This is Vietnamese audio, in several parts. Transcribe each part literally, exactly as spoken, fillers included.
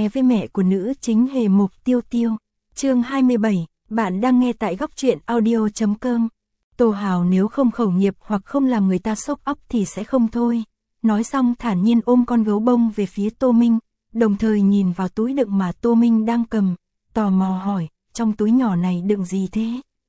nghe với mẹ của nữ chính hề mục Tiêu Tiêu. Chương hai mươi bảy, bạn đang nghe tại góc truyện audio chấm com. Tô Hào nếu không khẩu nghiệp hoặc không làm người ta sốc óc thì sẽ không thôi. Nói xong thản nhiên ôm con gấu bông về phía Tô Minh, đồng thời nhìn vào túi đựng mà Tô Minh đang cầm, tò mò hỏi, trong túi nhỏ này đựng gì thế?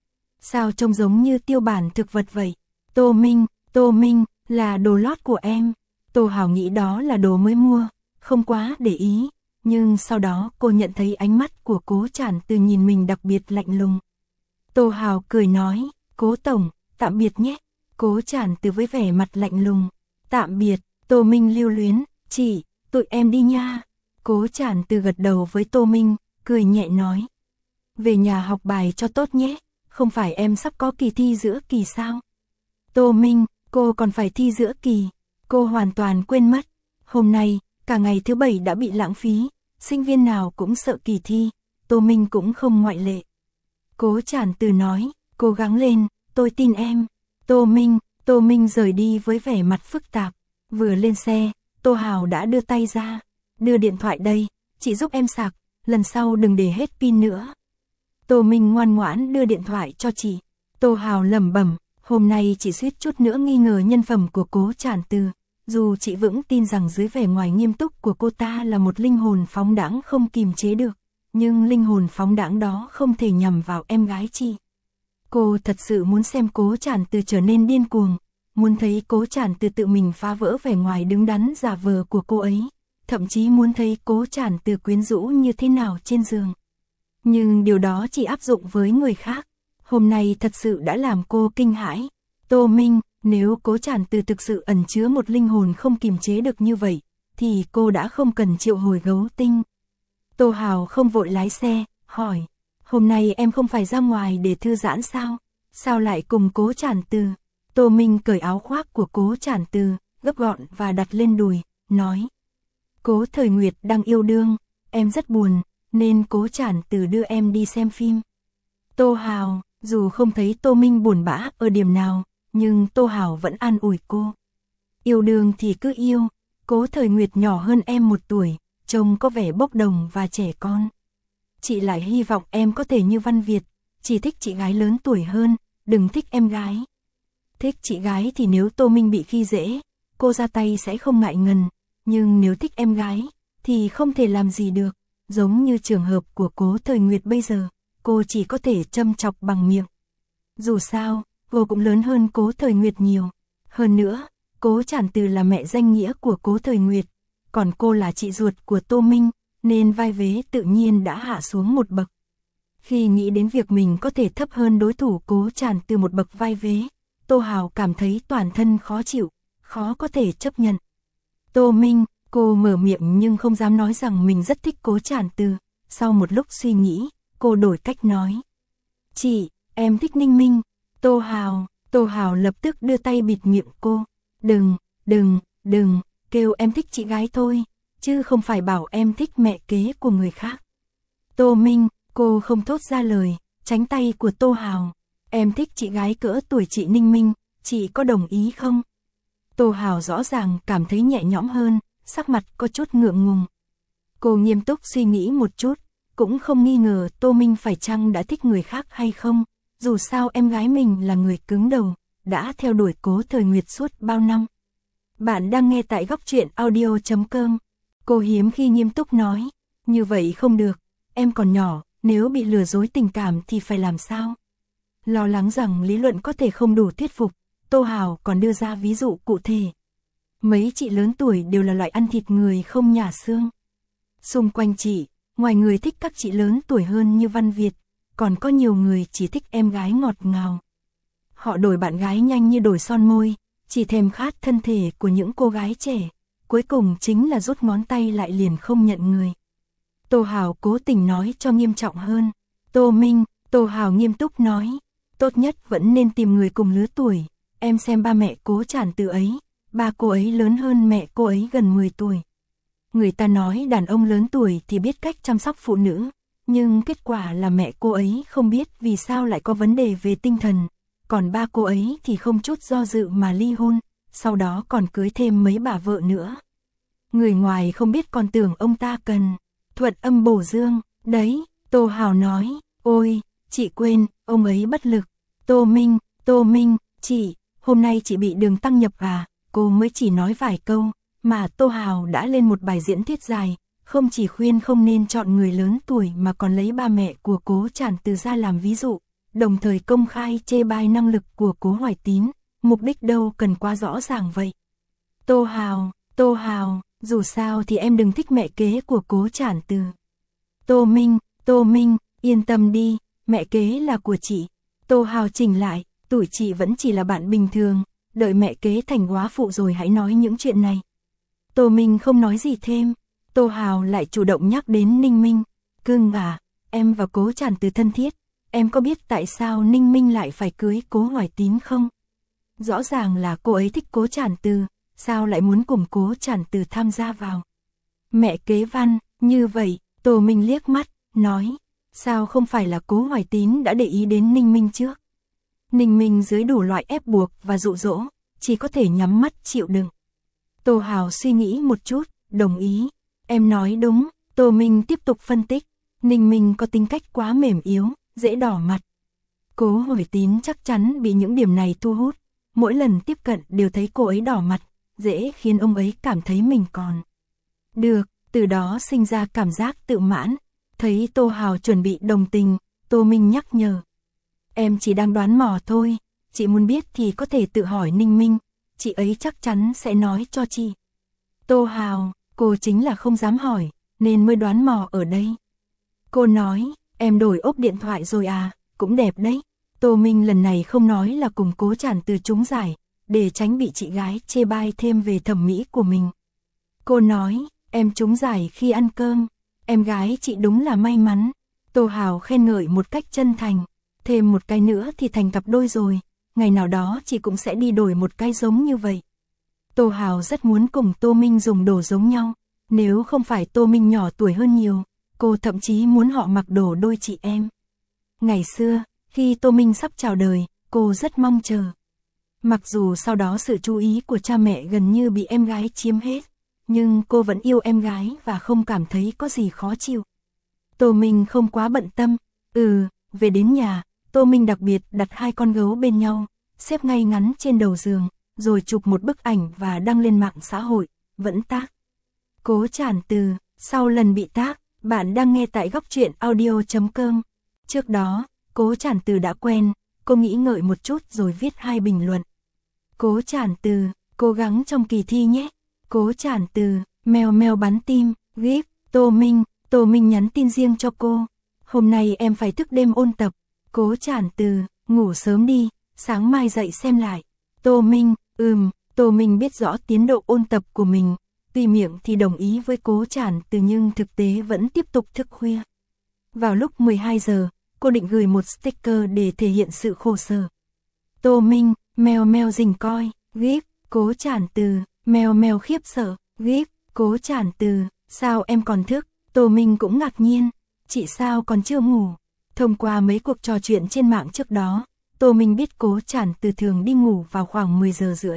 Sao trông giống như tiêu bản thực vật vậy? Tô Minh, Tô Minh, là đồ lót của em. Tô Hào nghĩ đó là đồ mới mua, không quá để ý, nhưng sau đó cô nhận thấy ánh mắt của Cố Trản Từ nhìn mình đặc biệt lạnh lùng. Tô Hào cười nói, Cố Tổng, tạm biệt nhé. Cố Trản Từ với vẻ mặt lạnh lùng, tạm biệt. Tô Minh lưu luyến, chị, tụi em đi nha. Cố Trản Từ gật đầu với Tô Minh, cười nhẹ nói, về nhà học bài cho tốt nhé, không phải em sắp có kỳ thi giữa kỳ sao? Tô Minh, cô còn phải thi giữa kỳ. Cô hoàn toàn quên mất, hôm nay, cả ngày thứ bảy đã bị lãng phí, sinh viên nào cũng sợ kỳ thi, Tô Minh cũng không ngoại lệ. Cố Trản Từ nói, cố gắng lên, tôi tin em. Tô Minh, Tô Minh rời đi với vẻ mặt phức tạp, vừa lên xe, Tô Hào đã đưa tay ra, đưa điện thoại đây, chị giúp em sạc, lần sau đừng để hết pin nữa. Tô Minh ngoan ngoãn đưa điện thoại cho chị. Tô Hào lẩm bẩm, hôm nay chị suýt chút nữa nghi ngờ nhân phẩm của Cố Trản Từ. Dù chị vững tin rằng dưới vẻ ngoài nghiêm túc của cô ta là một linh hồn phóng đãng không kìm chế được, nhưng linh hồn phóng đãng đó không thể nhằm vào em gái chị. Cô thật sự muốn xem Cố Trản Từ trở nên điên cuồng, muốn thấy Cố Trản Từ tự mình phá vỡ vẻ ngoài đứng đắn giả vờ của cô ấy, thậm chí muốn thấy Cố Trản Từ quyến rũ như thế nào trên giường. Nhưng điều đó chỉ áp dụng với người khác, hôm nay thật sự đã làm cô kinh hãi. Tô Minh, nếu Cố Trản Từ thực sự ẩn chứa một linh hồn không kiềm chế được như vậy, thì cô đã không cần triệu hồi gấu tinh. Tô Hào không vội lái xe, hỏi, hôm nay em không phải ra ngoài để thư giãn sao? Sao lại cùng Cố Trản Từ? Tô Minh cởi áo khoác của Cố Trản Từ, gấp gọn và đặt lên đùi, nói, Cố Thời Nguyệt đang yêu đương, em rất buồn, nên Cố Trản Từ đưa em đi xem phim. Tô Hào, dù không thấy Tô Minh buồn bã ở điểm nào, nhưng Tô Hào vẫn an ủi cô. Yêu đương thì cứ yêu, Cố Thời Nguyệt nhỏ hơn em một tuổi, trông có vẻ bốc đồng và trẻ con. Chị lại hy vọng em có thể như Văn Việt, chỉ thích chị gái lớn tuổi hơn, đừng thích em gái. Thích chị gái thì nếu Tô Minh bị khi dễ, cô ra tay sẽ không ngại ngần, nhưng nếu thích em gái, thì không thể làm gì được, giống như trường hợp của Cố Thời Nguyệt bây giờ, cô chỉ có thể châm chọc bằng miệng. Dù sao, cô cũng lớn hơn Cố Thời Nguyệt nhiều. Hơn nữa, Cố Trản Từ là mẹ danh nghĩa của Cố Thời Nguyệt, còn cô là chị ruột của Tô Minh, nên vai vế tự nhiên đã hạ xuống một bậc. Khi nghĩ đến việc mình có thể thấp hơn đối thủ Cố Trản Từ một bậc vai vế, Tô Hào cảm thấy toàn thân khó chịu, khó có thể chấp nhận. Tô Minh, cô mở miệng nhưng không dám nói rằng mình rất thích Cố Trản Từ. Sau một lúc suy nghĩ, cô đổi cách nói, chị, em thích Ninh Minh. Tô Hào, Tô Hào lập tức đưa tay bịt miệng cô, đừng, đừng, đừng, kêu em thích chị gái thôi, chứ không phải bảo em thích mẹ kế của người khác. Tô Minh, cô không thốt ra lời, tránh tay của Tô Hào, em thích chị gái cỡ tuổi chị Ninh Minh, chị có đồng ý không? Tô Hào rõ ràng cảm thấy nhẹ nhõm hơn, sắc mặt có chút ngượng ngùng. Cô nghiêm túc suy nghĩ một chút, cũng không nghi ngờ Tô Minh phải chăng đã thích người khác hay không, dù sao em gái mình là người cứng đầu, đã theo đuổi Cố Thời Nguyệt suốt bao năm. Bạn đang nghe tại góc truyện audio chấm com. Cô hiếm khi nghiêm túc nói, như vậy không được, em còn nhỏ, nếu bị lừa dối tình cảm thì phải làm sao? Lo lắng rằng lý luận có thể không đủ thuyết phục, Tô Hào còn đưa ra ví dụ cụ thể. Mấy chị lớn tuổi đều là loại ăn thịt người không nhả xương. Xung quanh chị, ngoài người thích các chị lớn tuổi hơn như Văn Việt, còn có nhiều người chỉ thích em gái ngọt ngào. Họ đổi bạn gái nhanh như đổi son môi, chỉ thèm khát thân thể của những cô gái trẻ, cuối cùng chính là rút ngón tay lại liền không nhận người. Tô Hào cố tình nói cho nghiêm trọng hơn. Tô Minh, Tô Hào nghiêm túc nói, tốt nhất vẫn nên tìm người cùng lứa tuổi, em xem ba mẹ Cố Trản Từ ấy, ba cô ấy lớn hơn mẹ cô ấy gần mười tuổi. Người ta nói đàn ông lớn tuổi thì biết cách chăm sóc phụ nữ, nhưng kết quả là mẹ cô ấy không biết vì sao lại có vấn đề về tinh thần, còn ba cô ấy thì không chút do dự mà ly hôn, sau đó còn cưới thêm mấy bà vợ nữa. Người ngoài không biết còn tưởng ông ta cần. thuận âm bổ dương, đấy, Tô Hào nói, ôi, chị quên, ông ấy bất lực. Tô Minh, Tô Minh, chị, hôm nay chị bị đường tăng nhập à, cô mới chỉ nói vài câu, mà Tô Hào đã lên một bài diễn thuyết dài, không chỉ khuyên không nên chọn người lớn tuổi mà còn lấy ba mẹ của Cố Trản Từ ra làm ví dụ, đồng thời công khai chê bai năng lực của Cố Hoài Tín, mục đích đâu cần quá rõ ràng vậy. Tô Hào, Tô Hào, dù sao thì em đừng thích mẹ kế của Cố Trản Từ. Tô Minh, Tô Minh, yên tâm đi, mẹ kế là của chị. Tô Hào chỉnh lại, tuổi chị vẫn chỉ là bạn bình thường, đợi mẹ kế thành góa phụ rồi hãy nói những chuyện này. Tô Minh không nói gì thêm, Tô Hào lại chủ động nhắc đến Ninh Minh. Cưng à, em và Cố Trản Từ thân thiết, em có biết tại sao Ninh Minh lại phải cưới Cố Hoài Tín không? Rõ ràng là cô ấy thích Cố Trản Từ, sao lại muốn cùng Cố Trản Từ tham gia vào? Mẹ kế Văn, như vậy, Tô Minh liếc mắt, nói, sao không phải là Cố Hoài Tín đã để ý đến Ninh Minh trước? Ninh Minh dưới đủ loại ép buộc và dụ dỗ, chỉ có thể nhắm mắt chịu đựng. Tô Hào suy nghĩ một chút, đồng ý. Em nói đúng, Tô Minh tiếp tục phân tích. Ninh Minh có tính cách quá mềm yếu, dễ đỏ mặt. Cố Hoài Tín chắc chắn bị những điểm này thu hút. Mỗi lần tiếp cận đều thấy cô ấy đỏ mặt, dễ khiến ông ấy cảm thấy mình còn được, từ đó sinh ra cảm giác tự mãn. Thấy Tô Hào chuẩn bị đồng tình, Tô Minh nhắc nhở. Em chỉ đang đoán mò thôi, chị muốn biết thì có thể tự hỏi Ninh Minh, chị ấy chắc chắn sẽ nói cho chị. Tô Hào, cô chính là không dám hỏi, nên mới đoán mò ở đây. Cô nói, em đổi ốp điện thoại rồi à, cũng đẹp đấy. Tô Minh lần này không nói là cùng Cố Trản Từ trúng giải, để tránh bị chị gái chê bai thêm về thẩm mỹ của mình. Cô nói, em trúng giải khi ăn cơm, em gái chị đúng là may mắn. Tô Hào khen ngợi một cách chân thành, thêm một cái nữa thì thành cặp đôi rồi, ngày nào đó chị cũng sẽ đi đổi một cái giống như vậy. Tô Hào rất muốn cùng Tô Minh dùng đồ giống nhau, nếu không phải Tô Minh nhỏ tuổi hơn nhiều, cô thậm chí muốn họ mặc đồ đôi chị em. Ngày xưa, khi Tô Minh sắp chào đời, cô rất mong chờ. Mặc dù sau đó sự chú ý của cha mẹ gần như bị em gái chiếm hết, nhưng cô vẫn yêu em gái và không cảm thấy có gì khó chịu. Tô Minh không quá bận tâm, ừ, về đến nhà, Tô Minh đặc biệt đặt hai con gấu bên nhau, xếp ngay ngắn trên đầu giường, rồi chụp một bức ảnh và đăng lên mạng xã hội, vẫn tác. Cố Trản Từ, sau lần bị tác, bạn đang nghe tại góc truyện audio chấm com. Trước đó, Cố Trản Từ đã quen, cô nghĩ ngợi một chút rồi viết hai bình luận. Cố Trản Từ, cố gắng trong kỳ thi nhé. Cố Trản Từ, mèo mèo bắn tim, gif, Tô Minh, Tô Minh nhắn tin riêng cho cô. Hôm nay em phải thức đêm ôn tập. Cố Trản Từ, ngủ sớm đi, sáng mai dậy xem lại. Tô Minh, ừm, Tô Minh biết rõ tiến độ ôn tập của mình, tuy miệng thì đồng ý với Cố Trản Từ nhưng thực tế vẫn tiếp tục thức khuya. Vào lúc mười hai giờ, cô định gửi một sticker để thể hiện sự khổ sở. Tô Minh, mèo mèo rình coi, gif, Cố Trản Từ, mèo mèo khiếp sợ, gif, Cố Trản Từ, sao em còn thức? Tô Minh cũng ngạc nhiên, chị sao còn chưa ngủ? Thông qua mấy cuộc trò chuyện trên mạng trước đó, Tô Minh biết Cố Trản Từ thường đi ngủ vào khoảng mười giờ rưỡi.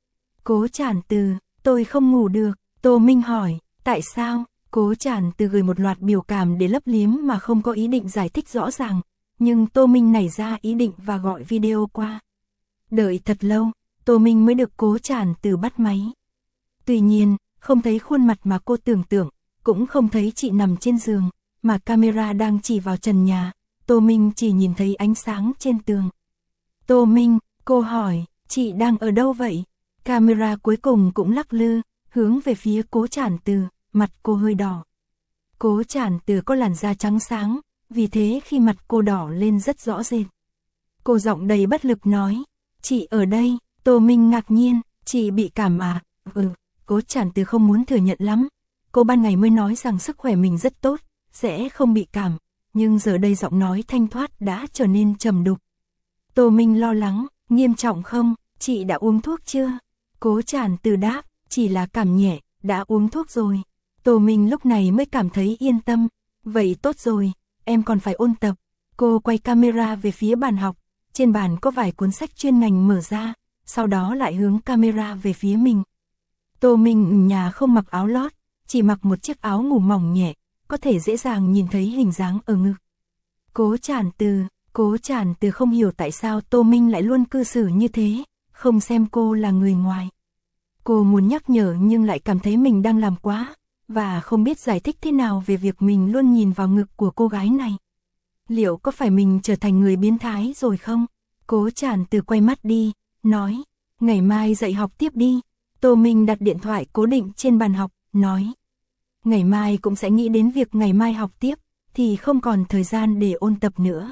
Cố Trản Từ, tôi không ngủ được. Tô Minh hỏi, tại sao? Cố Trản Từ gửi một loạt biểu cảm để lấp liếm mà không có ý định giải thích rõ ràng, nhưng Tô Minh nảy ra ý định và gọi video qua. Đợi thật lâu, Tô Minh mới được Cố Trản Từ bắt máy. Tuy nhiên, không thấy khuôn mặt mà cô tưởng tượng, cũng không thấy chị nằm trên giường, mà camera đang chỉ vào trần nhà, Tô Minh chỉ nhìn thấy ánh sáng trên tường. Tô Minh, cô hỏi, chị đang ở đâu vậy? Camera cuối cùng cũng lắc lư, hướng về phía Cố Trản Từ, mặt cô hơi đỏ. Cố Trản Từ có làn da trắng sáng, vì thế khi mặt cô đỏ lên rất rõ rệt. Cô giọng đầy bất lực nói, chị ở đây. Tô Minh ngạc nhiên, chị bị cảm à? Ừ, Cố Trản Từ không muốn thừa nhận lắm. Cô ban ngày mới nói rằng sức khỏe mình rất tốt, sẽ không bị cảm, nhưng giờ đây giọng nói thanh thoát đã trở nên trầm đục. Tô Minh lo lắng, nghiêm trọng không? Chị đã uống thuốc chưa? Cố Trản Từ đáp, chỉ là cảm nhẹ, đã uống thuốc rồi. Tô Minh lúc này mới cảm thấy yên tâm, vậy tốt rồi, em còn phải ôn tập. Cô quay camera về phía bàn học, trên bàn có vài cuốn sách chuyên ngành mở ra, sau đó lại hướng camera về phía mình. Tô Minh ở nhà không mặc áo lót, chỉ mặc một chiếc áo ngủ mỏng nhẹ, có thể dễ dàng nhìn thấy hình dáng ở ngực. Cố Trản Từ, Cố Trản Từ không hiểu tại sao Tô Minh lại luôn cư xử như thế, không xem cô là người ngoài. Cô muốn nhắc nhở nhưng lại cảm thấy mình đang làm quá, và không biết giải thích thế nào về việc mình luôn nhìn vào ngực của cô gái này. Liệu có phải mình trở thành người biến thái rồi không? Cố Trản Từ quay mắt đi, nói, ngày mai dạy học tiếp đi. Tô Minh đặt điện thoại cố định trên bàn học, nói, ngày mai cũng sẽ nghĩ đến việc ngày mai học tiếp, thì không còn thời gian để ôn tập nữa.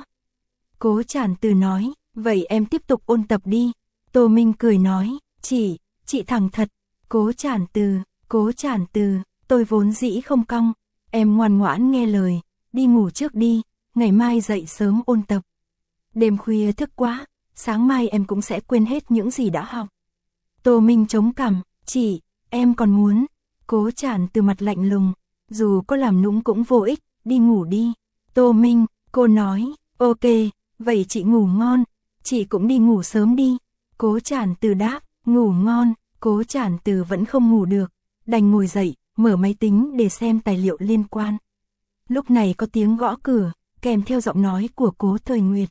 Cố Trản Từ nói, vậy em tiếp tục ôn tập đi. Tô Minh cười nói, chị, chị thẳng thật. Cố Trản Từ, Cố Trản Từ, tôi vốn dĩ không cong, em ngoan ngoãn nghe lời, đi ngủ trước đi, ngày mai dậy sớm ôn tập. Đêm khuya thức quá, sáng mai em cũng sẽ quên hết những gì đã học. Tô Minh chống cằm, chị, em còn muốn. Cố Trản Từ mặt lạnh lùng, dù có làm nũng cũng vô ích, đi ngủ đi. Tô Minh, cô nói, ok, vậy chị ngủ ngon, chị cũng đi ngủ sớm đi. Cố Trản Từ đáp, ngủ ngon. Cố Trản Từ vẫn không ngủ được, đành ngồi dậy, mở máy tính để xem tài liệu liên quan. Lúc này có tiếng gõ cửa, kèm theo giọng nói của Cố Thời Nguyệt.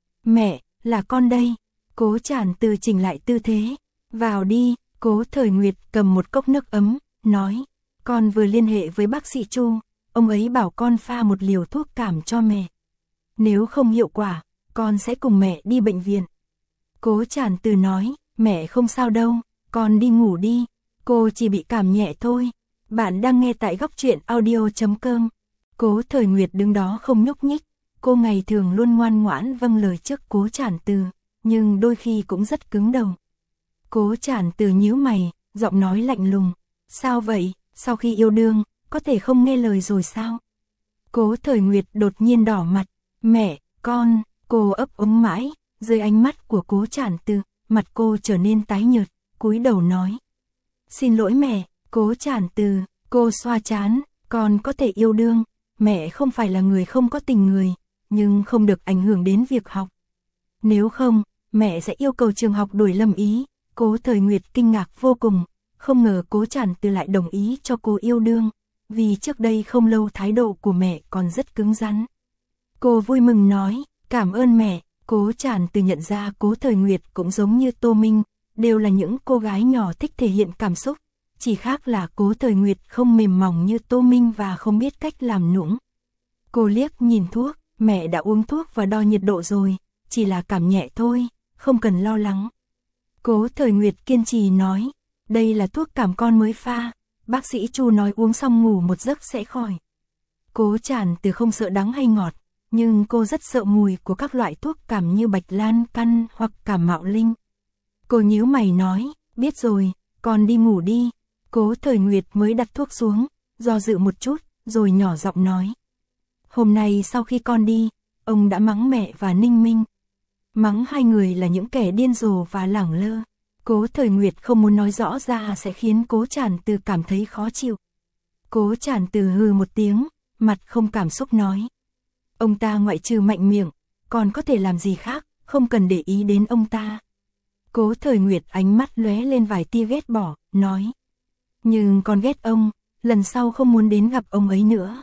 Mẹ, là con đây. Cố Trản Từ chỉnh lại tư thế. Vào đi. Cố Thời Nguyệt cầm một cốc nước ấm, nói, con vừa liên hệ với bác sĩ Chu, ông ấy bảo con pha một liều thuốc cảm cho mẹ. Nếu không hiệu quả, con sẽ cùng mẹ đi bệnh viện. Cố Trản Từ nói, mẹ không sao đâu, con đi ngủ đi, cô chỉ bị cảm nhẹ thôi. Bạn đang nghe tại góc truyện audio chấm com. Cố Thời Nguyệt đứng đó không nhúc nhích, cô ngày thường luôn ngoan ngoãn vâng lời trước Cố Trản Từ, nhưng đôi khi cũng rất cứng đầu. Cố Trản Từ nhíu mày, giọng nói lạnh lùng, sao vậy, sau khi yêu đương, có thể không nghe lời rồi sao? Cố Thời Nguyệt đột nhiên đỏ mặt, mẹ, con, cô ấp úng mãi, dưới ánh mắt của Cố Trản Từ, mặt cô trở nên tái nhợt, cúi đầu nói. Xin lỗi mẹ. Cố Trản Từ, cô xoa trán, con có thể yêu đương, mẹ không phải là người không có tình người, nhưng không được ảnh hưởng đến việc học. Nếu không, mẹ sẽ yêu cầu trường học đổi lâm ý. Cố Thời Nguyệt kinh ngạc vô cùng, không ngờ Cố Trản Từ lại đồng ý cho cô yêu đương, vì trước đây không lâu thái độ của mẹ còn rất cứng rắn. Cô vui mừng nói, cảm ơn mẹ. Cố Trản Từ nhận ra Cố Thời Nguyệt cũng giống như Tô Minh, đều là những cô gái nhỏ thích thể hiện cảm xúc, chỉ khác là Cố Thời Nguyệt không mềm mỏng như Tô Minh và không biết cách làm nũng. Cô liếc nhìn thuốc, mẹ đã uống thuốc và đo nhiệt độ rồi, chỉ là cảm nhẹ thôi, không cần lo lắng. Cố Thời Nguyệt kiên trì nói, đây là thuốc cảm con mới pha, bác sĩ Chu nói uống xong ngủ một giấc sẽ khỏi. Cố Trản Từ không sợ đắng hay ngọt, nhưng cô rất sợ mùi của các loại thuốc cảm như bạch lan căn hoặc cảm mạo linh. Cô nhíu mày nói, biết rồi, con đi ngủ đi. Cố Thời Nguyệt mới đặt thuốc xuống, do dự một chút, rồi nhỏ giọng nói. Hôm nay sau khi con đi, ông đã mắng mẹ và Ninh Minh. Mắng hai người là những kẻ điên rồ và lẳng lơ. Cố Thời Nguyệt không muốn nói rõ ra sẽ khiến Cố Trản Từ cảm thấy khó chịu. Cố Trản Từ hừ một tiếng, mặt không cảm xúc nói. Ông ta ngoại trừ mạnh miệng, còn có thể làm gì khác, không cần để ý đến ông ta. Cố Thời Nguyệt ánh mắt lóe lên vài tia ghét bỏ, nói. Nhưng con ghét ông, lần sau không muốn đến gặp ông ấy nữa.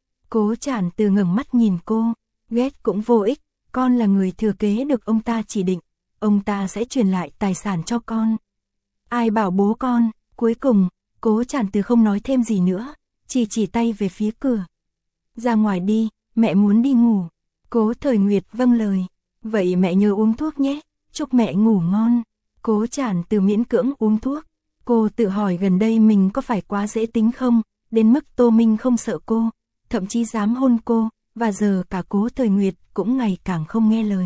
Cố Trản Từ ngẩng mắt nhìn cô, ghét cũng vô ích, con là người thừa kế được ông ta chỉ định, ông ta sẽ truyền lại tài sản cho con. Ai bảo bố con, cuối cùng, Cố Trản Từ không nói thêm gì nữa, chỉ chỉ tay về phía cửa. Ra ngoài đi, mẹ muốn đi ngủ. Cố Thời Nguyệt vâng lời, vậy mẹ nhớ uống thuốc nhé, chúc mẹ ngủ ngon. Cố Trản Từ miễn cưỡng uống thuốc, cô tự hỏi gần đây mình có phải quá dễ tính không, đến mức Tô Minh không sợ cô, thậm chí dám hôn cô, và giờ cả Cố Thời Nguyệt cũng ngày càng không nghe lời.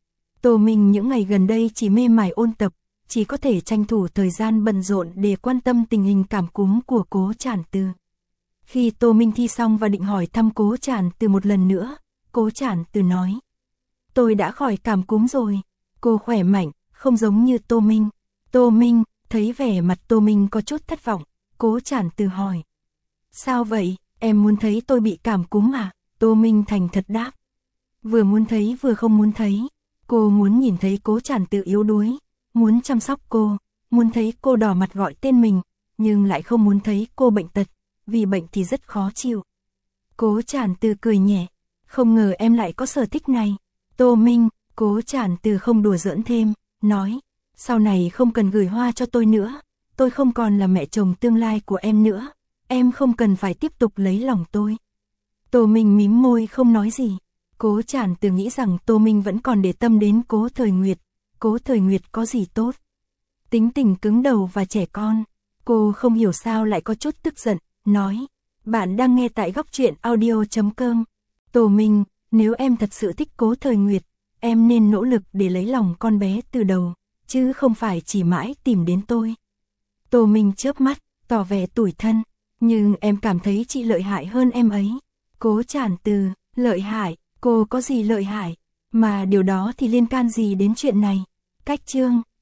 Tô Minh những ngày gần đây chỉ mê mải ôn tập, chỉ có thể tranh thủ thời gian bận rộn để quan tâm tình hình cảm cúm của Cố Trản Từ. Khi Tô Minh thi xong và định hỏi thăm Cố Trản Từ một lần nữa, Cố Trản Từ nói. Tôi đã khỏi cảm cúm rồi. Cô khỏe mạnh, không giống như Tô Minh. Tô Minh, thấy vẻ mặt Tô Minh có chút thất vọng, Cố Trản Từ hỏi. Sao vậy, em muốn thấy tôi bị cảm cúm à? Tô Minh thành thật đáp. Vừa muốn thấy vừa không muốn thấy. Cô muốn nhìn thấy Cố Trản Từ yếu đuối, muốn chăm sóc cô, muốn thấy cô đỏ mặt gọi tên mình, nhưng lại không muốn thấy cô bệnh tật, vì bệnh thì rất khó chịu. Cố Trản Từ cười nhẹ, không ngờ em lại có sở thích này. Tô Minh, Cố Trản Từ không đùa giỡn thêm, nói, sau này không cần gửi hoa cho tôi nữa, tôi không còn là mẹ chồng tương lai của em nữa, em không cần phải tiếp tục lấy lòng tôi. Tô Minh mím môi không nói gì. Cố Trản Từ nghĩ rằng Tô Minh vẫn còn để tâm đến Cố Thời Nguyệt. Cố Thời Nguyệt có gì tốt? Tính tình cứng đầu và trẻ con. Cô không hiểu sao lại có chút tức giận, nói, bạn đang nghe tại góc truyện audio chấm com. Tô Minh, nếu em thật sự thích Cố Thời Nguyệt, em nên nỗ lực để lấy lòng con bé từ đầu, chứ không phải chỉ mãi tìm đến tôi. Tô Minh chớp mắt, tỏ vẻ tủi thân, nhưng em cảm thấy chị lợi hại hơn em ấy. Cố Trản Từ, lợi hại, cô có gì lợi hại, mà điều đó thì liên can gì đến chuyện này? Cách chương